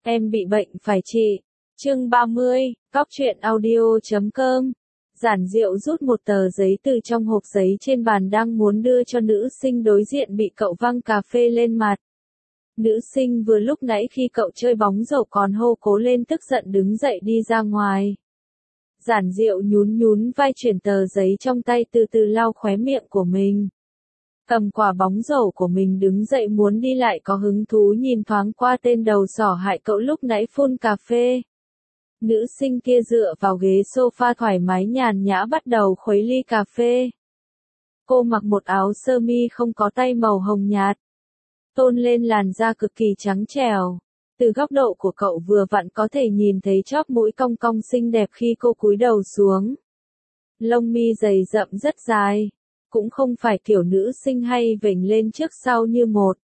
Em bị bệnh phải trị. Chương 30, Cóc truyện audio.com. Giản Diệu rút một tờ giấy từ trong hộp giấy trên bàn đang muốn đưa cho nữ sinh đối diện bị cậu văng cà phê lên mặt. Nữ sinh vừa lúc nãy khi cậu chơi bóng rổ còn hô cố lên tức giận đứng dậy đi ra ngoài. Giản Diệu nhún nhún vai chuyển tờ giấy trong tay từ từ lau khóe miệng của mình. Cầm quả bóng rổ của mình đứng dậy muốn đi lại có hứng thú nhìn thoáng qua tên đầu sỏ hại cậu lúc nãy phun cà phê. Nữ sinh kia dựa vào ghế sofa thoải mái nhàn nhã bắt đầu khuấy ly cà phê. Cô mặc một áo sơ mi không có tay màu hồng nhạt. Tôn lên làn da cực kỳ trắng trẻo. Từ góc độ của cậu vừa vặn có thể nhìn thấy chóp mũi cong cong xinh đẹp khi cô cúi đầu xuống. Lông mi dày rậm rất dài. Cũng không phải kiểu nữ sinh hay vểnh lên trước sau như một.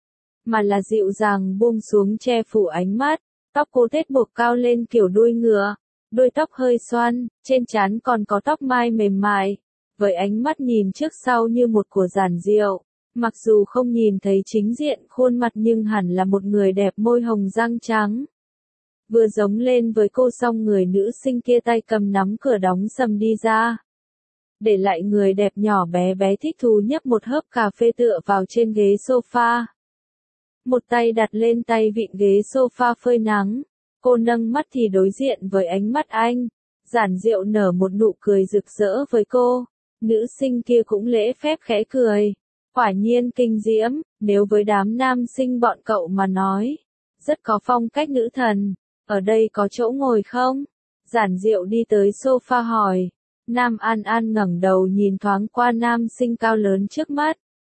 Mà là dịu dàng buông xuống che phủ ánh mắt. Tóc cô tết buộc cao lên kiểu đuôi ngựa. Đuôi tóc hơi xoăn, trên trán còn có tóc mai mềm mại. Với ánh mắt nhìn trước sau như một của Giản Diệu. Mặc dù không nhìn thấy chính diện khuôn mặt nhưng hẳn là một người đẹp môi hồng răng trắng. Vừa giống lên với cô xong người nữ sinh kia tay cầm nắm cửa đóng sầm đi ra. Để lại người đẹp nhỏ bé bé thích thú nhấp một hớp cà phê tựa vào trên ghế sofa. Một tay đặt lên tay vịn ghế sofa phơi nắng. Cô nâng mắt thì đối diện với ánh mắt anh. Giản Diệu nở một nụ cười rực rỡ với cô. Nữ sinh kia cũng lễ phép khẽ cười. Quả nhiên kinh diễm, nếu với đám nam sinh bọn cậu mà nói. Rất có phong cách nữ thần. Ở đây có chỗ ngồi không? Giản Diệu đi tới sofa hỏi. Nam An An ngẩng đầu nhìn thoáng qua nam sinh cao lớn trước mắt.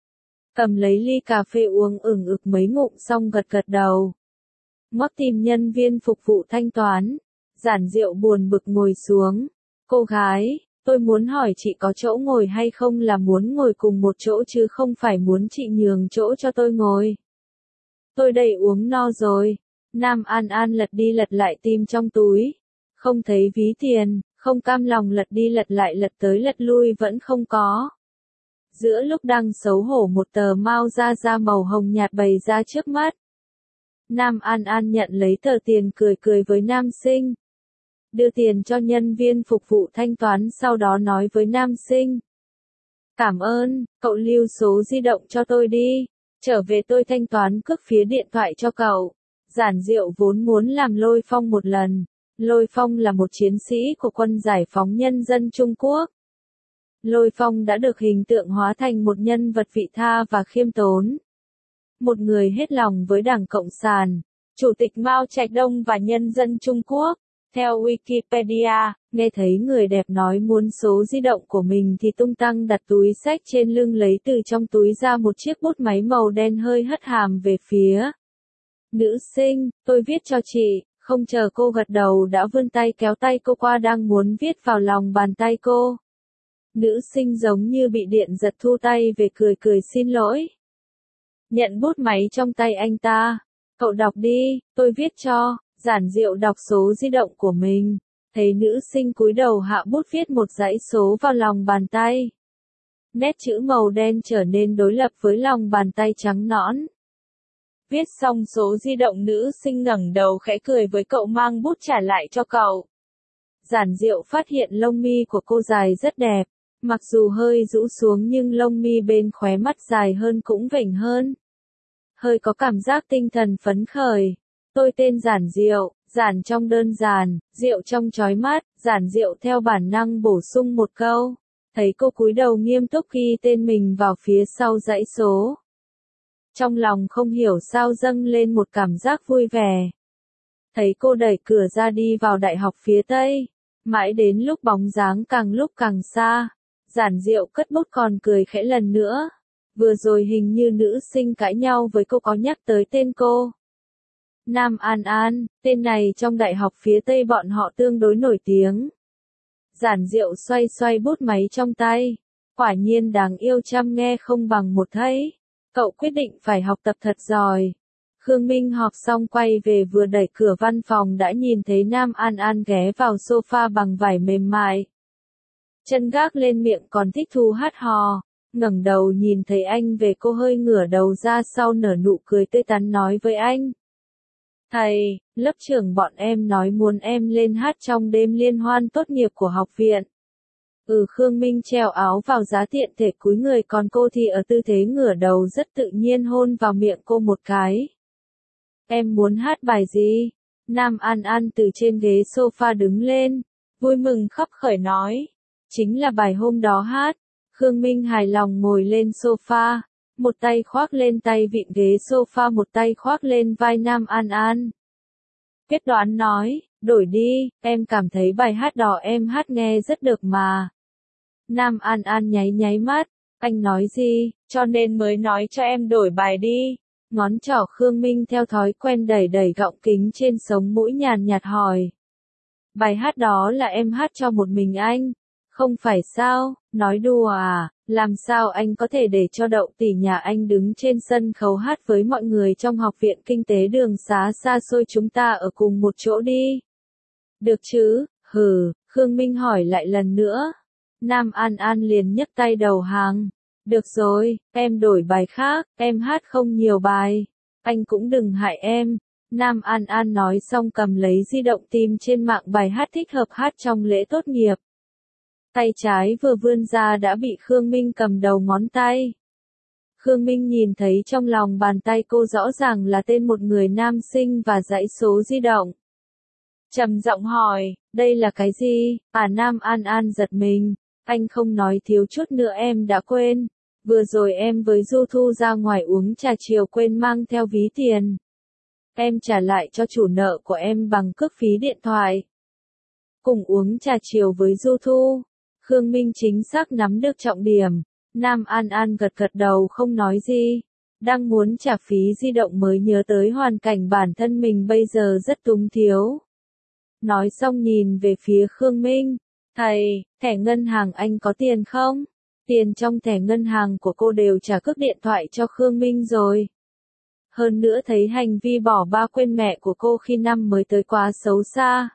Cầm lấy ly cà phê uống ửng ực mấy ngụm xong gật gật đầu. Ngoắc tìm nhân viên phục vụ thanh toán. Giản Diệu buồn bực ngồi xuống. Cô gái, tôi muốn hỏi chị có chỗ ngồi hay không là muốn ngồi cùng một chỗ chứ không phải muốn chị nhường chỗ cho tôi ngồi. Tôi đầy uống no rồi. Nam An An lật đi lật lại tìm trong túi. Không thấy ví tiền, không cam lòng lật đi lật lại lật tới lật lui vẫn không có. Giữa lúc đang xấu hổ một tờ mao da màu hồng nhạt bày ra trước mắt. Nam An An nhận lấy tờ tiền cười cười với nam sinh. Đưa tiền cho nhân viên phục vụ thanh toán sau đó nói với nam sinh. Cảm ơn, cậu lưu số di động cho tôi đi. Trở về tôi thanh toán cước phí điện thoại cho cậu. Giản Diệu vốn muốn làm Lôi Phong một lần. Lôi Phong là một chiến sĩ của quân giải phóng nhân dân Trung Quốc. Lôi Phong đã được hình tượng hóa thành một nhân vật vị tha và khiêm tốn. Một người hết lòng với Đảng Cộng sản, Chủ tịch Mao Trạch Đông và nhân dân Trung Quốc. Theo Wikipedia, nghe thấy người đẹp nói muốn số di động của mình thì tung tăng đặt túi xách trên lưng lấy từ trong túi ra một chiếc bút máy màu đen hơi hất hàm về phía. Nữ sinh, tôi viết cho chị. Không chờ cô gật đầu đã vươn tay kéo tay cô qua đang muốn viết vào lòng bàn tay cô. Nữ sinh giống như bị điện giật thu tay về cười cười xin lỗi. Nhận bút máy trong tay anh ta. Cậu đọc đi, tôi viết cho. Giản Diệu đọc số di động của mình. Thấy nữ sinh cúi đầu hạ bút viết một dãy số vào lòng bàn tay. Nét chữ màu đen trở nên đối lập với lòng bàn tay trắng nõn. Viết xong số di động nữ sinh ngẩng đầu khẽ cười với cậu mang bút trả lại cho cậu. Giản Diệu phát hiện lông mi của cô dài rất đẹp. Mặc dù hơi rũ xuống nhưng lông mi bên khóe mắt dài hơn cũng vểnh hơn. Hơi có cảm giác tinh thần phấn khởi. Tôi tên Giản Diệu, giản trong đơn giản, diệu trong chói mắt, Giản Diệu theo bản năng bổ sung một câu. Thấy cô cúi đầu nghiêm túc ghi tên mình vào phía sau dãy số. Trong lòng không hiểu sao dâng lên một cảm giác vui vẻ. Thấy cô đẩy cửa ra đi vào đại học phía Tây. Mãi đến lúc bóng dáng càng lúc càng xa. Giản Diệu cất bút còn cười khẽ lần nữa. Vừa rồi hình như nữ sinh cãi nhau với cô có nhắc tới tên cô. Nam An An, tên này trong đại học phía Tây bọn họ tương đối nổi tiếng. Giản Diệu xoay xoay bút máy trong tay. Quả nhiên đáng yêu chăm nghe không bằng một thấy. Cậu quyết định phải học tập thật giỏi. Khương Minh họp xong quay về vừa đẩy cửa văn phòng đã nhìn thấy Nam An An ghé vào sofa bằng vải mềm mại. Chân gác lên miệng còn thích thú hát hò. Ngẩng đầu nhìn thấy anh về cô hơi ngửa đầu ra sau nở nụ cười tươi tắn nói với anh. Thầy, lớp trưởng bọn em nói muốn em lên hát trong đêm liên hoan tốt nghiệp của học viện. Khương Minh treo áo vào giá tiện thể cúi người, còn cô thì ở tư thế ngửa đầu rất tự nhiên hôn vào miệng cô một cái. Em muốn hát bài gì? Nam An An từ trên ghế sofa đứng lên, vui mừng khấp khởi nói. Chính là bài hôm đó hát. Khương Minh hài lòng ngồi lên sofa, một tay khoác lên tay vịn ghế sofa, một tay khoác lên vai Nam An An. Quyết đoán nói, đổi đi, em cảm thấy bài hát đó em hát nghe rất được mà. Nam An An nháy nháy mắt, anh nói gì, cho nên mới nói cho em đổi bài đi. Ngón trỏ Khương Minh theo thói quen đẩy đẩy gọng kính trên sống mũi, nhàn nhạt hỏi. Bài hát đó là em hát cho một mình anh, không phải sao, nói đùa à, làm sao anh có thể để cho Đậu tỷ nhà anh đứng trên sân khấu hát với mọi người trong học viện kinh tế đường xá xa xôi chúng ta ở cùng một chỗ đi. Được chứ, Khương Minh hỏi lại lần nữa. Nam An An liền nhấc tay đầu hàng. Được rồi, em đổi bài khác, em hát không nhiều bài. Anh cũng đừng hại em. Nam An An nói xong cầm lấy di động tìm trên mạng bài hát thích hợp hát trong lễ tốt nghiệp. Tay trái vừa vươn ra đã bị Khương Minh cầm đầu ngón tay. Khương Minh nhìn thấy trong lòng bàn tay cô rõ ràng là tên một người nam sinh và dãy số di động. Trầm giọng hỏi, đây là cái gì? Nam An An giật mình. Anh không nói thiếu chút nữa em đã quên. Vừa rồi em với Du Thu ra ngoài uống trà chiều quên mang theo ví tiền. Em trả lại cho chủ nợ của em bằng cước phí điện thoại. Cùng uống trà chiều với Du Thu. Khương Minh chính xác nắm được trọng điểm. Nam An An gật gật đầu không nói gì. Đang muốn trả phí di động mới nhớ tới hoàn cảnh bản thân mình bây giờ rất túng thiếu. Nói xong nhìn về phía Khương Minh. Thầy, thẻ ngân hàng anh có tiền không? Tiền trong thẻ ngân hàng của cô đều trả cước điện thoại cho Khương Minh rồi. Hơn nữa thấy hành vi bỏ ba quên mẹ của cô khi năm mới tới quá xấu xa.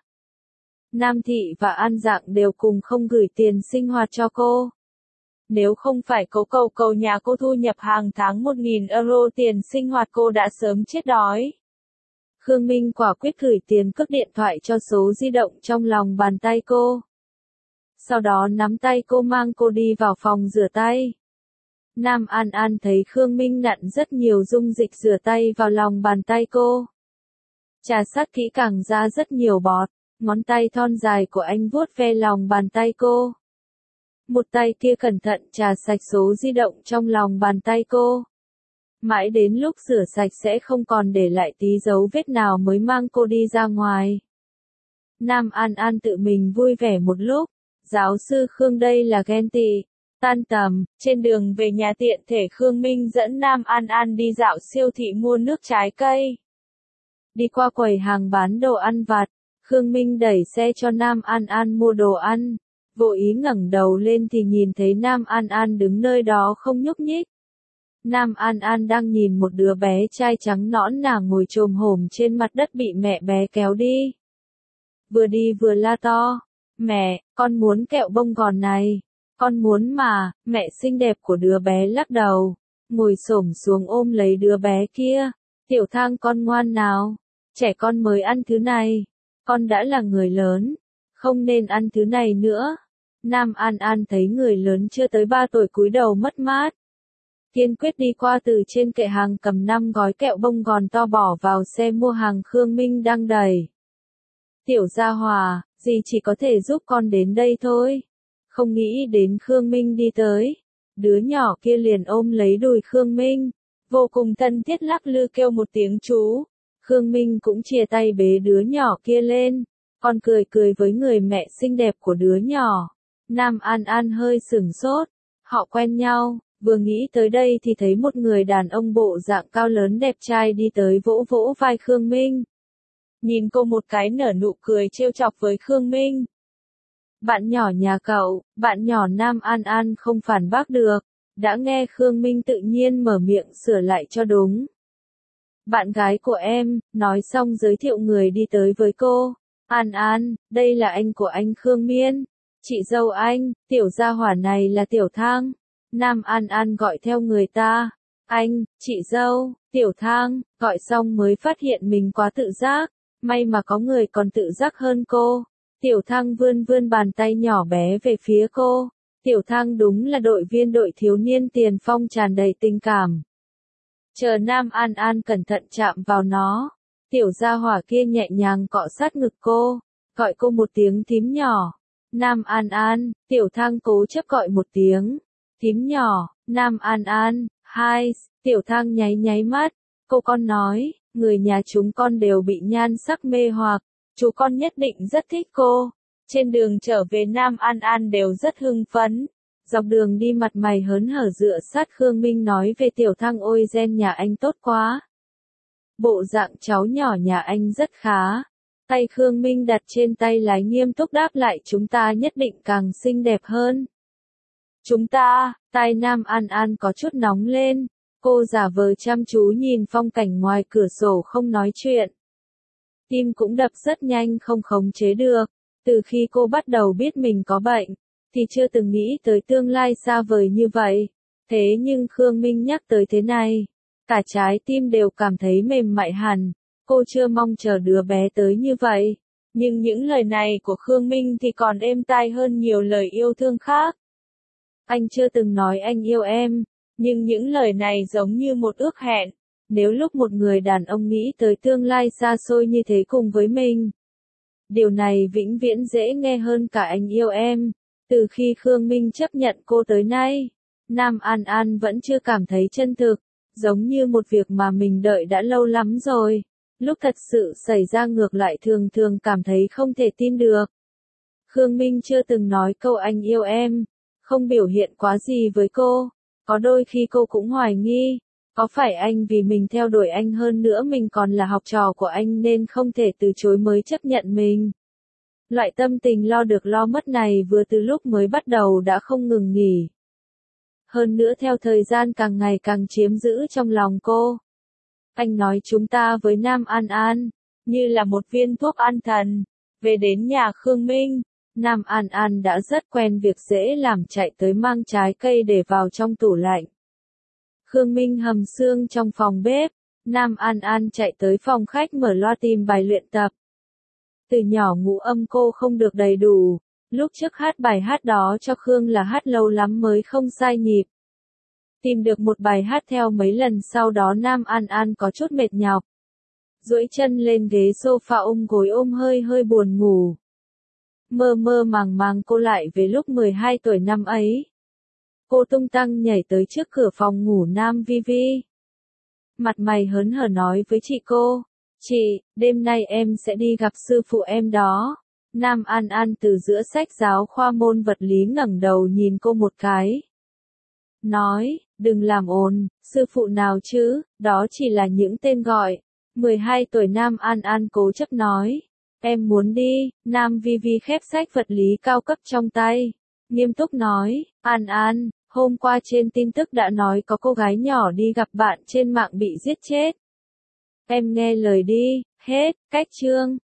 Nam Thị và An Dạng đều cùng không gửi tiền sinh hoạt cho cô. Nếu không phải cô cầu nhà cô thu nhập hàng tháng 1.000 euro tiền sinh hoạt cô đã sớm chết đói. Khương Minh quả quyết gửi tiền cước điện thoại cho số di động trong lòng bàn tay cô. Sau đó nắm tay cô mang cô đi vào phòng rửa tay. Nam An An thấy Khương Minh nặn rất nhiều dung dịch rửa tay vào lòng bàn tay cô. Trà sát kỹ càng ra rất nhiều bọt, ngón tay thon dài của anh vuốt ve lòng bàn tay cô. Một tay kia cẩn thận trà sạch số di động trong lòng bàn tay cô. Mãi đến lúc rửa sạch sẽ không còn để lại tí dấu vết nào mới mang cô đi ra ngoài. Nam An An tự mình vui vẻ một lúc. Giáo sư Khương đây là ghen tị. Tan tầm, trên đường về nhà tiện thể Khương Minh dẫn Nam An An đi dạo siêu thị mua nước trái cây. Đi qua quầy hàng bán đồ ăn vặt, Khương Minh đẩy xe cho Nam An An mua đồ ăn. Vô ý ngẩng đầu lên thì nhìn thấy Nam An An đứng nơi đó không nhúc nhích. Nam An An đang nhìn một đứa bé trai trắng nõn nà ngồi chồm hổm trên mặt đất bị mẹ bé kéo đi. Vừa đi vừa la to. Mẹ, con muốn kẹo bông gòn này. Con muốn mà, mẹ xinh đẹp của đứa bé lắc đầu. Ngồi xổm xuống ôm lấy đứa bé kia. Tiểu Thang con ngoan nào. Trẻ con mới ăn thứ này. Con đã là người lớn. Không nên ăn thứ này nữa. Nam An An thấy người lớn chưa tới 3 tuổi cúi đầu mất mát. Kiên quyết đi qua từ trên kệ hàng cầm 5 gói kẹo bông gòn to bỏ vào xe mua hàng Khương Minh đang đẩy. Tiểu Gia Hòa, dì chỉ có thể giúp con đến đây thôi. Không nghĩ đến Khương Minh đi tới. Đứa nhỏ kia liền ôm lấy đùi Khương Minh. Vô cùng thân thiết lắc lư kêu một tiếng chú. Khương Minh cũng chia tay bế đứa nhỏ kia lên. Con cười cười với người mẹ xinh đẹp của đứa nhỏ. Nam An An hơi sửng sốt. Họ quen nhau. Vừa nghĩ tới đây thì thấy một người đàn ông bộ dạng cao lớn đẹp trai đi tới vỗ vỗ vai Khương Minh. Nhìn cô một cái nở nụ cười trêu chọc với Khương Minh. Bạn nhỏ nhà cậu, bạn nhỏ Nam An An không phản bác được. Đã nghe Khương Minh tự nhiên mở miệng sửa lại cho đúng. Bạn gái của em, nói xong giới thiệu người đi tới với cô. An An, đây là anh của anh Khương Miên. Chị dâu anh, tiểu gia hỏa này là Tiểu Thang. Nam An An gọi theo người ta. Anh, chị dâu, Tiểu Thang, gọi xong mới phát hiện mình quá tự giác. May mà có người còn tự giác hơn cô. Tiểu Thang vươn vươn bàn tay nhỏ bé về phía cô. Tiểu Thang đúng là đội viên đội thiếu niên tiền phong tràn đầy tình cảm. Chờ Nam An An cẩn thận chạm vào nó. Tiểu gia hỏa kia nhẹ nhàng cọ sát ngực cô. Gọi cô một tiếng thím nhỏ. Nam An An, Tiểu Thang cố chấp gọi một tiếng. Thím nhỏ, Nam An An, hai, Tiểu Thang nháy nháy mắt. Cô con nói, người nhà chúng con đều bị nhan sắc mê hoặc. Chú con nhất định rất thích cô. Trên đường trở về Nam An An đều rất hưng phấn. Dọc đường đi mặt mày hớn hở dựa sát Khương Minh nói về Tiểu Thang, ôi gen nhà anh tốt quá. Bộ dạng cháu nhỏ nhà anh rất khá. Tay Khương Minh đặt trên tay lái nghiêm túc đáp lại, chúng ta nhất định càng xinh đẹp hơn. Chúng ta, tai Nam An An có chút nóng lên. Cô giả vờ chăm chú nhìn phong cảnh ngoài cửa sổ không nói chuyện. Tim cũng đập rất nhanh không khống chế được. Từ khi cô bắt đầu biết mình có bệnh, thì chưa từng nghĩ tới tương lai xa vời như vậy. Thế nhưng Khương Minh nhắc tới thế này, cả trái tim đều cảm thấy mềm mại hẳn. Cô chưa mong chờ đứa bé tới như vậy. Nhưng những lời này của Khương Minh thì còn êm tai hơn nhiều lời yêu thương khác. Anh chưa từng nói anh yêu em, nhưng những lời này giống như một ước hẹn. Nếu lúc một người đàn ông nghĩ tới tương lai xa xôi như thế cùng với mình, điều này vĩnh viễn dễ nghe hơn cả anh yêu em. Từ khi Khương Minh chấp nhận cô tới nay, Nam An An vẫn chưa cảm thấy chân thực, giống như một việc mà mình đợi đã lâu lắm rồi. Lúc thật sự xảy ra ngược lại thường thường cảm thấy không thể tin được. Khương Minh chưa từng nói câu anh yêu em, không biểu hiện quá gì với cô. Có đôi khi cô cũng hoài nghi, có phải anh vì mình theo đuổi anh hơn nữa mình còn là học trò của anh nên không thể từ chối mới chấp nhận mình. Loại tâm tình lo được lo mất này vừa từ lúc mới bắt đầu đã không ngừng nghỉ. Hơn nữa theo thời gian càng ngày càng chiếm giữ trong lòng cô. Anh nói chúng ta với Nam An An, như là một viên thuốc an thần. Về đến nhà Khương Minh, Nam An An đã rất quen việc dễ làm chạy tới mang trái cây để vào trong tủ lạnh. Khương Minh hầm xương trong phòng bếp, Nam An An chạy tới phòng khách mở loa tìm bài luyện tập. Từ nhỏ ngũ âm cô không được đầy đủ, lúc trước hát bài hát đó cho Khương là hát lâu lắm mới không sai nhịp. Tìm được một bài hát theo mấy lần sau đó Nam An An có chút mệt nhọc. Duỗi chân lên ghế sofa ôm gối ôm hơi hơi buồn ngủ. Mơ mơ màng màng cô lại về lúc 12 tuổi năm ấy. Cô tung tăng nhảy tới trước cửa phòng ngủ Nam Vi Vi. Mặt mày hớn hở nói với chị cô, chị, đêm nay em sẽ đi gặp sư phụ em đó. Nam An An từ giữa sách giáo khoa môn vật lý ngẩng đầu nhìn cô một cái. Nói, đừng làm ồn, sư phụ nào chứ, đó chỉ là những tên gọi. 12 tuổi Nam An An cố chấp nói. Em muốn đi, Nam Vi Vi khép sách vật lý cao cấp trong tay. Nghiêm túc nói, An An, hôm qua trên tin tức đã nói có cô gái nhỏ đi gặp bạn trên mạng bị giết chết. Em nghe lời đi, hết, cách chương.